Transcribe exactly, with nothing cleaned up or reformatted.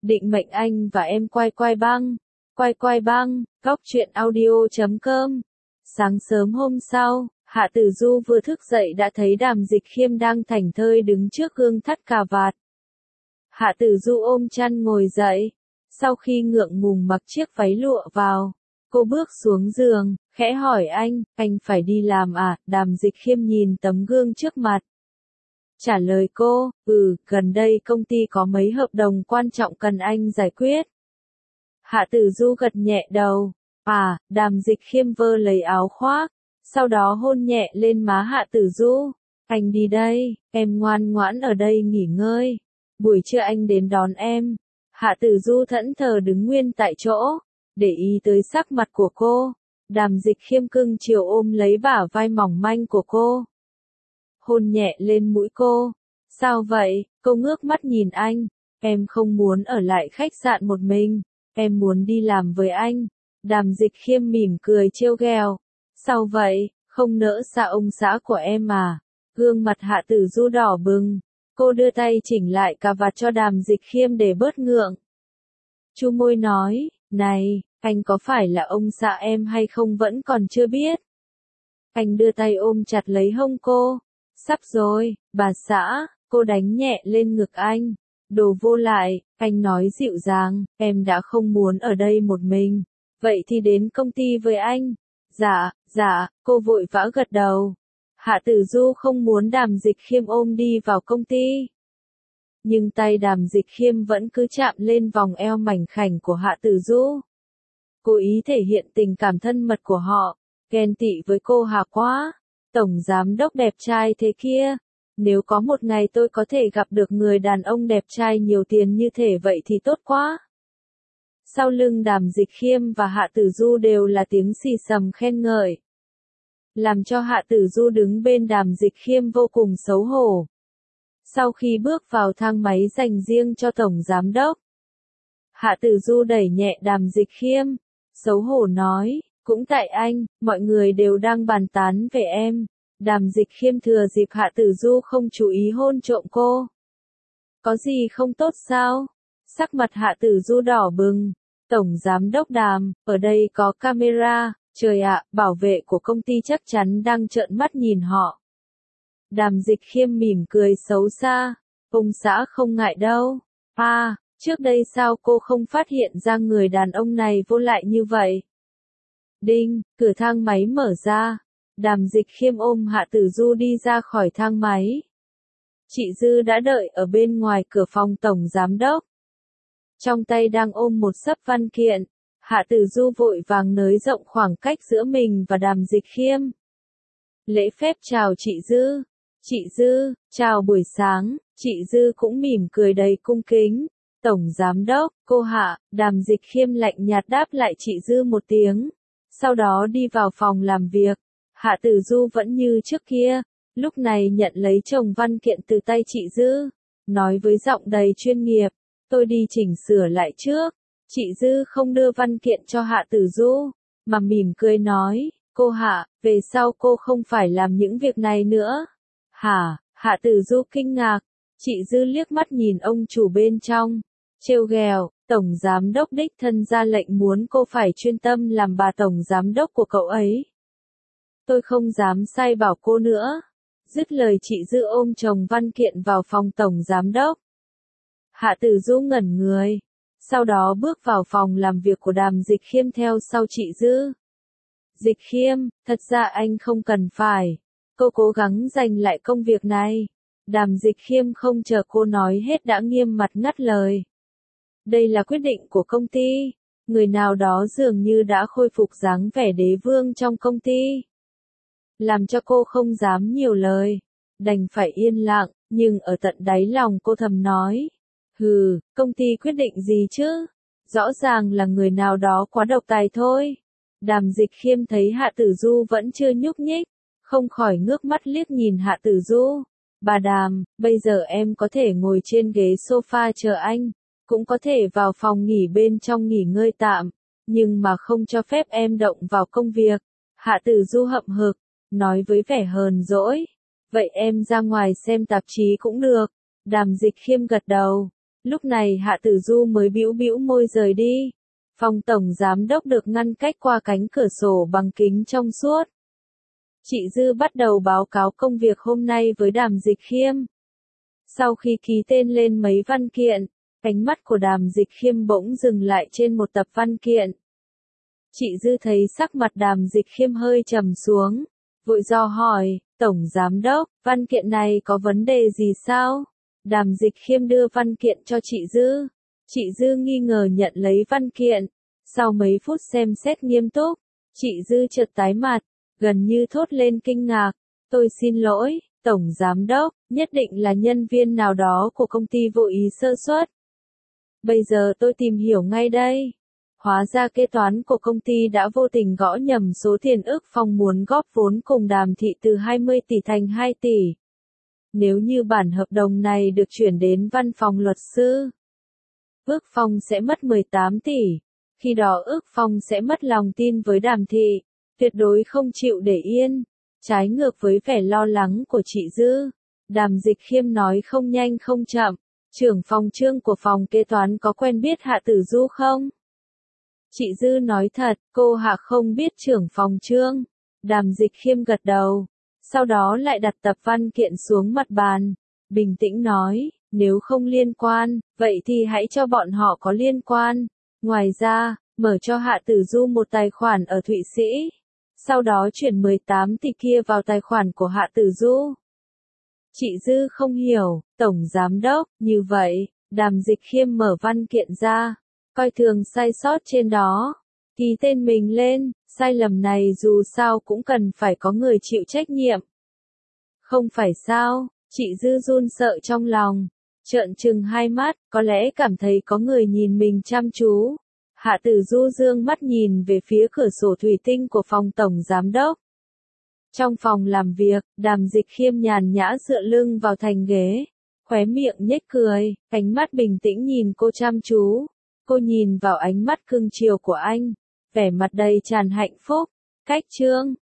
định mệnh anh và em quay quay băng, quay quay băng, góc truyện audio chấm com. Sáng sớm hôm sau, Hạ Tử Du vừa thức dậy đã thấy Đàm Dịch Khiêm đang thảnh thơi đứng trước gương thắt cà vạt. Hạ Tử Du ôm chăn ngồi dậy, sau khi ngượng ngùng mặc chiếc váy lụa vào, cô bước xuống giường, khẽ hỏi anh, anh phải đi làm à? Đàm Dịch Khiêm nhìn tấm gương trước mặt. Trả lời cô, ừ, gần đây công ty có mấy hợp đồng quan trọng cần anh giải quyết. Hạ Tử Du gật nhẹ đầu, à, Đàm Dịch Khiêm vơ lấy áo khoác, sau đó hôn nhẹ lên má Hạ Tử Du. Anh đi đây, em ngoan ngoãn ở đây nghỉ ngơi. Buổi trưa anh đến đón em. Hạ Tử Du thẫn thờ đứng nguyên tại chỗ, để ý tới sắc mặt của cô. Đàm Dịch Khiêm cưng chiều ôm lấy bả vai mỏng manh của cô, hôn nhẹ lên mũi cô. Sao vậy? Cô ngước mắt nhìn anh. Em không muốn ở lại khách sạn một mình, em muốn đi làm với anh. Đàm Dịch Khiêm mỉm cười trêu ghẹo. Sao vậy? Không nỡ xa ông xã của em à? Gương mặt Hạ Tử Du đỏ bừng. Cô đưa tay chỉnh lại cà vạt cho Đàm Dịch Khiêm để bớt ngượng. Chu môi nói, này, anh có phải là ông xã em hay không vẫn còn chưa biết. Anh đưa tay ôm chặt lấy hông cô. Sắp rồi, bà xã. Cô đánh nhẹ lên ngực anh. Đồ vô lại, anh nói dịu dàng, em đã không muốn ở đây một mình. Vậy thì đến công ty với anh. Dạ, dạ, cô vội vã gật đầu. Hạ Tử Du không muốn Đàm Dịch Khiêm ôm đi vào công ty. Nhưng tay Đàm Dịch Khiêm vẫn cứ chạm lên vòng eo mảnh khảnh của Hạ Tử Du. Cố ý thể hiện tình cảm thân mật của họ, ghen tị với cô Hà quá. Tổng giám đốc đẹp trai thế kia. Nếu có một ngày tôi có thể gặp được người đàn ông đẹp trai nhiều tiền như thế vậy thì tốt quá. Sau lưng Đàm Dịch Khiêm và Hạ Tử Du đều là tiếng xì xầm khen ngợi, làm cho Hạ Tử Du đứng bên Đàm Dịch Khiêm vô cùng xấu hổ. Sau khi bước vào thang máy dành riêng cho Tổng Giám Đốc, Hạ Tử Du đẩy nhẹ Đàm Dịch Khiêm, xấu hổ nói, cũng tại anh, mọi người đều đang bàn tán về em. Đàm Dịch Khiêm thừa dịp Hạ Tử Du không chú ý hôn trộm cô. Có gì không tốt sao? Sắc mặt Hạ Tử Du đỏ bừng. Tổng Giám Đốc Đàm, ở đây có camera, trời ạ, bảo vệ của công ty chắc chắn đang trợn mắt nhìn họ. Đàm Dịch Khiêm mỉm cười xấu xa, ông xã không ngại đâu. À, trước đây sao cô không phát hiện ra người đàn ông này vô lại như vậy? Đinh, cửa thang máy mở ra. Đàm Dịch Khiêm ôm Hạ Tử Du đi ra khỏi thang máy. Chị Dư đã đợi ở bên ngoài cửa phòng Tổng Giám Đốc. Trong tay đang ôm một xấp văn kiện. Hạ Tử Du vội vàng nới rộng khoảng cách giữa mình và Đàm Dịch Khiêm. Lễ phép chào chị Dư. Chị Dư, chào buổi sáng. Chị Dư cũng mỉm cười đầy cung kính. Tổng Giám Đốc, cô Hạ. Đàm Dịch Khiêm lạnh nhạt đáp lại chị Dư một tiếng. Sau đó đi vào phòng làm việc. Hạ Tử Du vẫn như trước kia, lúc này nhận lấy chồng văn kiện từ tay chị Dư, nói với giọng đầy chuyên nghiệp, tôi đi chỉnh sửa lại trước. Chị Dư không đưa văn kiện cho Hạ Tử Du, mà mỉm cười nói, cô Hạ, về sau cô không phải làm những việc này nữa. Hả? Hạ Tử Du kinh ngạc, chị Dư liếc mắt nhìn ông chủ bên trong, trêu ghẹo, Tổng Giám Đốc đích thân ra lệnh muốn cô phải chuyên tâm làm bà Tổng Giám Đốc của cậu ấy. Tôi không dám sai bảo cô nữa. Dứt lời chị Dư ôm chồng văn kiện vào phòng Tổng Giám Đốc. Hạ Tử Du ngẩn người. Sau đó bước vào phòng làm việc của Đàm Dịch Khiêm theo sau chị Dư. Dịch Khiêm, thật ra anh không cần phải. Cô cố gắng giành lại công việc này. Đàm Dịch Khiêm không chờ cô nói hết đã nghiêm mặt ngắt lời. Đây là quyết định của công ty. Người nào đó dường như đã khôi phục dáng vẻ đế vương trong công ty, làm cho cô không dám nhiều lời, đành phải yên lặng, nhưng ở tận đáy lòng cô thầm nói, hừ, công ty quyết định gì chứ? Rõ ràng là người nào đó quá độc tài thôi. Đàm Dịch Khiêm thấy Hạ Tử Du vẫn chưa nhúc nhích, không khỏi ngước mắt liếc nhìn Hạ Tử Du. Bà Đàm, bây giờ em có thể ngồi trên ghế sofa chờ anh, cũng có thể vào phòng nghỉ bên trong nghỉ ngơi tạm, nhưng mà không cho phép em động vào công việc. Hạ Tử Du hậm hực, nói với vẻ hờn dỗi. Vậy em ra ngoài xem tạp chí cũng được. Đàm Dịch Khiêm gật đầu. Lúc này Hạ Tử Du mới bĩu bĩu môi rời đi. Phòng tổng giám đốc được ngăn cách qua cánh cửa sổ bằng kính trong suốt. Chị Dư bắt đầu báo cáo công việc hôm nay với Đàm Dịch Khiêm. Sau khi ký tên lên mấy văn kiện, ánh mắt của Đàm Dịch Khiêm bỗng dừng lại trên một tập văn kiện. Chị Dư thấy sắc mặt Đàm Dịch Khiêm hơi trầm xuống, vội do hỏi, Tổng Giám Đốc, văn kiện này có vấn đề gì sao? Đàm Dịch Khiêm đưa văn kiện cho chị Dư. Chị Dư nghi ngờ nhận lấy văn kiện. Sau mấy phút xem xét nghiêm túc, chị Dư chợt tái mặt, gần như thốt lên kinh ngạc. Tôi xin lỗi, Tổng Giám Đốc, nhất định là nhân viên nào đó của công ty vô ý sơ suất. Bây giờ tôi tìm hiểu ngay đây. Hóa ra kế toán của công ty đã vô tình gõ nhầm số tiền ước Phong muốn góp vốn cùng Đàm Thị từ hai mươi tỷ thành hai tỷ. Nếu như bản hợp đồng này được chuyển đến văn phòng luật sư, ước Phong sẽ mất mười tám tỷ. Khi đó ước Phong sẽ mất lòng tin với Đàm Thị, tuyệt đối không chịu để yên. Trái ngược với vẻ lo lắng của chị Dư, Đàm Dịch Khiêm nói không nhanh không chậm, trưởng phòng Trương của phòng kế toán có quen biết Hạ Tử Du không? Chị Dư nói thật, cô Hạ không biết trưởng phòng Trương. Đàm Dịch Khiêm gật đầu, sau đó lại đặt tập văn kiện xuống mặt bàn, bình tĩnh nói, nếu không liên quan, vậy thì hãy cho bọn họ có liên quan. Ngoài ra, mở cho Hạ Tử Du một tài khoản ở Thụy Sĩ. Sau đó chuyển mười tám tỷ kia vào tài khoản của Hạ Tử Du. Chị Dư không hiểu, Tổng Giám Đốc, như vậy, Đàm Dịch Khiêm mở văn kiện ra, coi thường sai sót trên đó, ký tên mình lên, sai lầm này dù sao cũng cần phải có người chịu trách nhiệm. Không phải sao, chị Dư run sợ trong lòng, trợn trừng hai mắt, có lẽ cảm thấy có người nhìn mình chăm chú. Hạ Tử Du dương mắt nhìn về phía cửa sổ thủy tinh của phòng tổng giám đốc. Trong phòng làm việc, Đàm Dịch Khiêm nhàn nhã dựa lưng vào thành ghế, khóe miệng nhếch cười, ánh mắt bình tĩnh nhìn cô chăm chú. Cô nhìn vào ánh mắt cưng chiều của anh, vẻ mặt đầy tràn hạnh phúc. Cách Trương,